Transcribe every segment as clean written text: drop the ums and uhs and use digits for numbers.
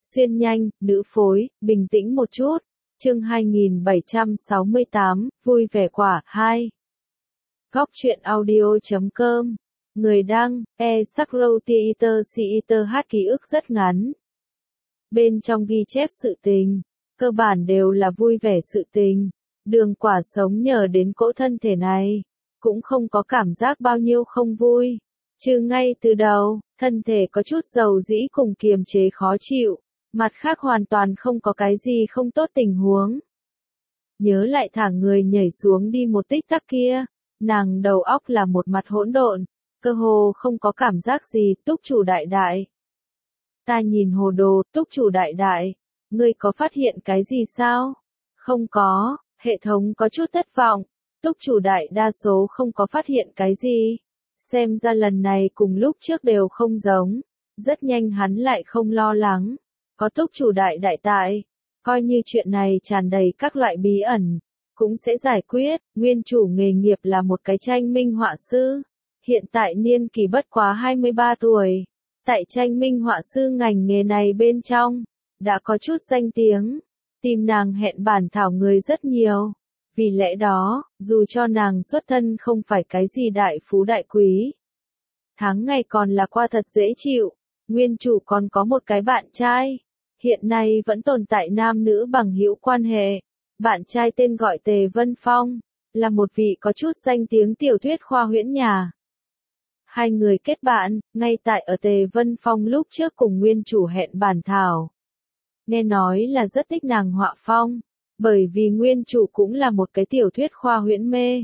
Xuyên nhanh, nữ phối, bình tĩnh một chút. Chương 2768, vui vẻ quả 2. Góc truyện audio.com. Người đăng, Sakrow Theater hát ký ức rất ngắn. Bên trong ghi chép sự tình, cơ bản đều là vui vẻ sự tình. Đường Quả sống nhờ đến cỗ thân thể này, cũng không có cảm giác bao nhiêu không vui. Chứ ngay từ đầu, thân thể có chút dầu dĩ cùng kiềm chế khó chịu. Mặt khác hoàn toàn không có cái gì không tốt tình huống. Nhớ lại thả người nhảy xuống đi một tích tắc kia, nàng đầu óc là một mặt hỗn độn, cơ hồ không có cảm giác gì. Túc chủ đại đại. Ta nhìn hồ đồ. Túc chủ đại đại, ngươi có phát hiện cái gì sao? Không có, hệ thống có chút thất vọng. Túc chủ đại đa số không có phát hiện cái gì. Xem ra lần này cùng lúc trước đều không giống. Rất nhanh hắn lại không lo lắng. Có túc chủ đại đại tại, coi như chuyện này tràn đầy các loại bí ẩn, cũng sẽ giải quyết. Nguyên chủ nghề nghiệp là một cái tranh minh họa sư, hiện tại niên kỳ bất quá 23 tuổi. Tại tranh minh họa sư ngành nghề này bên trong, đã có chút danh tiếng, tìm nàng hẹn bản thảo người rất nhiều. Vì lẽ đó, dù cho nàng xuất thân không phải cái gì đại phú đại quý, tháng ngày còn là qua thật dễ chịu. Nguyên chủ còn có một cái bạn trai, hiện nay vẫn tồn tại nam nữ bằng hữu quan hệ. Bạn trai tên gọi Tề Vân Phong, là một vị có chút danh tiếng tiểu thuyết khoa huyễn nhà. Hai người kết bạn, ngay tại ở Tề Vân Phong lúc trước cùng nguyên chủ hẹn bản thảo. Nghe nói là rất thích nàng họa phong, bởi vì nguyên chủ cũng là một cái tiểu thuyết khoa huyễn mê.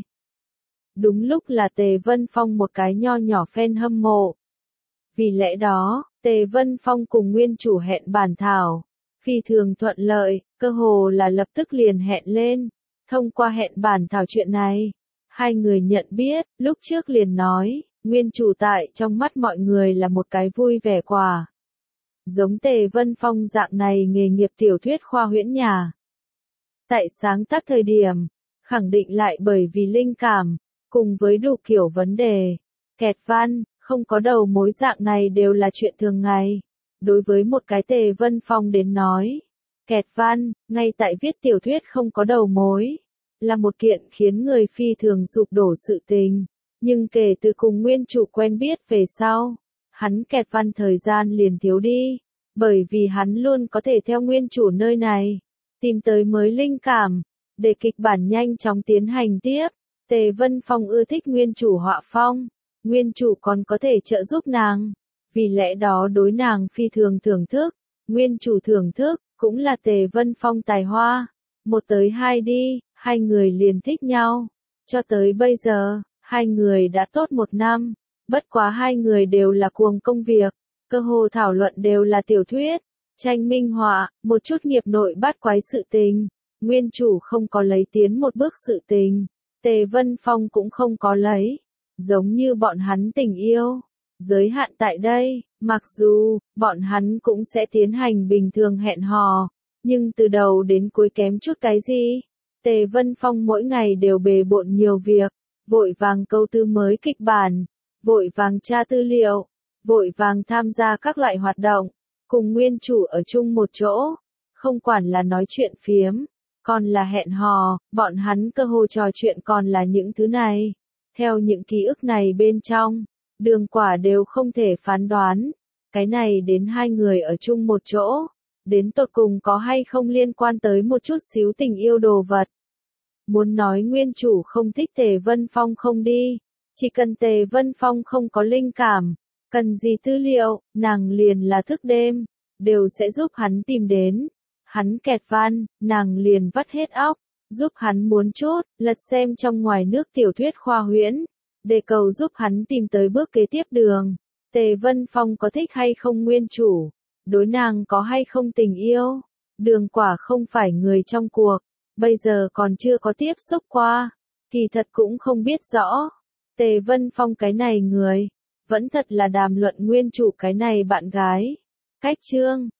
Đúng lúc là Tề Vân Phong một cái nho nhỏ fan hâm mộ. Vì lẽ đó, Tề Vân Phong cùng nguyên chủ hẹn bản thảo, phi thường thuận lợi, cơ hồ là lập tức liền hẹn lên. Thông qua hẹn bản thảo chuyện này, hai người nhận biết, lúc trước liền nói, nguyên chủ tại trong mắt mọi người là một cái vui vẻ quả. Giống Tề Vân Phong dạng này nghề nghiệp tiểu thuyết khoa huyễn nhà. Tại sáng tác thời điểm, khẳng định lại bởi vì linh cảm, cùng với đủ kiểu vấn đề, kẹt văn, không có đầu mối dạng này đều là chuyện thường ngày. Đối với một cái Tề Vân Phong đến nói, kẹt văn, ngay tại viết tiểu thuyết không có đầu mối, là một kiện khiến người phi thường sụp đổ sự tình. Nhưng kể từ cùng nguyên chủ quen biết về sau, hắn kẹt văn thời gian liền thiếu đi, bởi vì hắn luôn có thể theo nguyên chủ nơi này, tìm tới mới linh cảm, để kịch bản nhanh chóng tiến hành tiếp. Tề Vân Phong ưa thích nguyên chủ họa phong. Nguyên chủ còn có thể trợ giúp nàng, vì lẽ đó đối nàng phi thường thưởng thức. Nguyên chủ thưởng thức, cũng là Tề Vân Phong tài hoa. Một tới hai đi, hai người liền thích nhau. Cho tới bây giờ, hai người đã tốt 1 năm. Bất quá hai người đều là cuồng công việc, cơ hồ thảo luận đều là tiểu thuyết, tranh minh họa, một chút nghiệp nội bát quái sự tình. Nguyên chủ không có lấy tiến một bước sự tình, Tề Vân Phong cũng không có lấy. Giống như bọn hắn tình yêu, giới hạn tại đây, mặc dù, bọn hắn cũng sẽ tiến hành bình thường hẹn hò, nhưng từ đầu đến cuối kém chút cái gì. Tề Vân Phong mỗi ngày đều bề bộn nhiều việc, vội vàng câu tư mới kịch bản, vội vàng tra tư liệu, vội vàng tham gia các loại hoạt động, cùng nguyên chủ ở chung một chỗ, không quản là nói chuyện phiếm, còn là hẹn hò, bọn hắn cơ hồ trò chuyện còn là những thứ này. Theo những ký ức này bên trong, Đường Quả đều không thể phán đoán, cái này đến hai người ở chung một chỗ, đến tột cùng có hay không liên quan tới một chút xíu tình yêu đồ vật. Muốn nói nguyên chủ không thích Tề Vân Phong không đi, chỉ cần Tề Vân Phong không có linh cảm, cần gì tư liệu, nàng liền là thức đêm, đều sẽ giúp hắn tìm đến. Hắn kẹt văn, nàng liền vắt hết óc, giúp hắn muốn chút, lật xem trong ngoài nước tiểu thuyết khoa huyễn, để cầu giúp hắn tìm tới bước kế tiếp đường. Tề Vân Phong có thích hay không nguyên chủ, đối nàng có hay không tình yêu. Đường Quả không phải người trong cuộc, bây giờ còn chưa có tiếp xúc qua, kỳ thật cũng không biết rõ. Tề Vân Phong cái này người, vẫn thật là đàm luận nguyên chủ cái này bạn gái. Cách chương